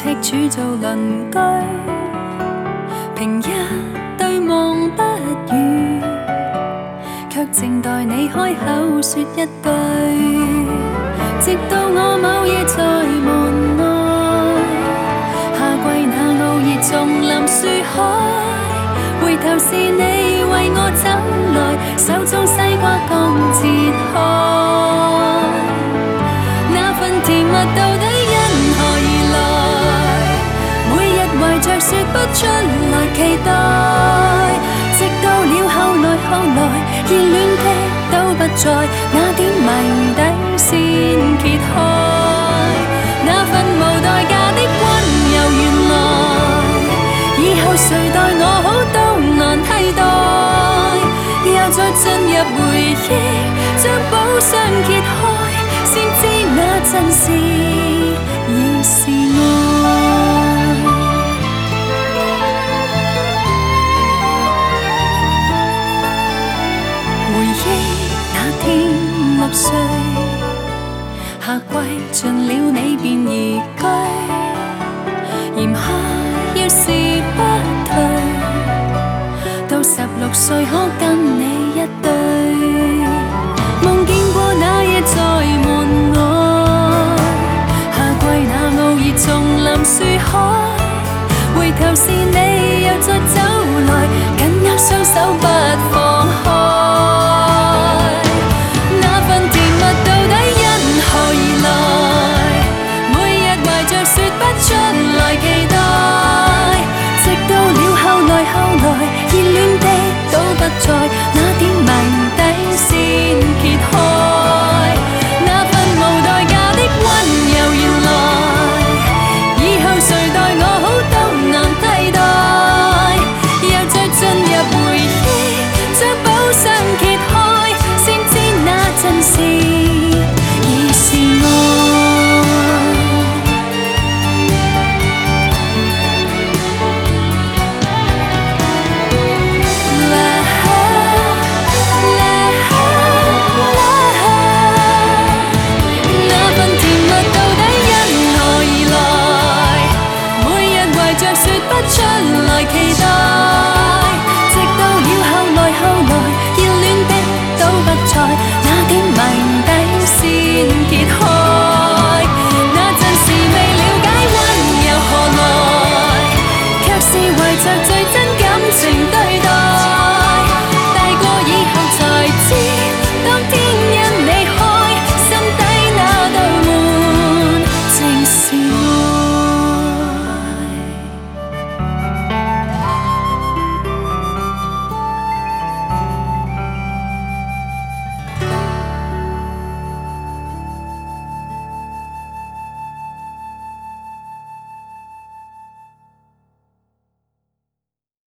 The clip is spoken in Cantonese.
赤柱做鄰居，平日對望不語，卻靜待你開口說一句。直到我某夜在門外，夏季那傲熱叢林樹海，回頭是你為我走來，手中西瓜剛切開，那份甜蜜到底因何而來？每日懷着說不出來期待，直到了後來，熱戀的都不在，那點謎底先揭開，那份無代價的溫柔原來，以後誰待我好都難替代，又再進入回憶，將寶箱揭開，先知那陣時已是愛。回憶那天6歲，夏季盡了你便移居，嚴苛要是不退，到16歲可跟你一對。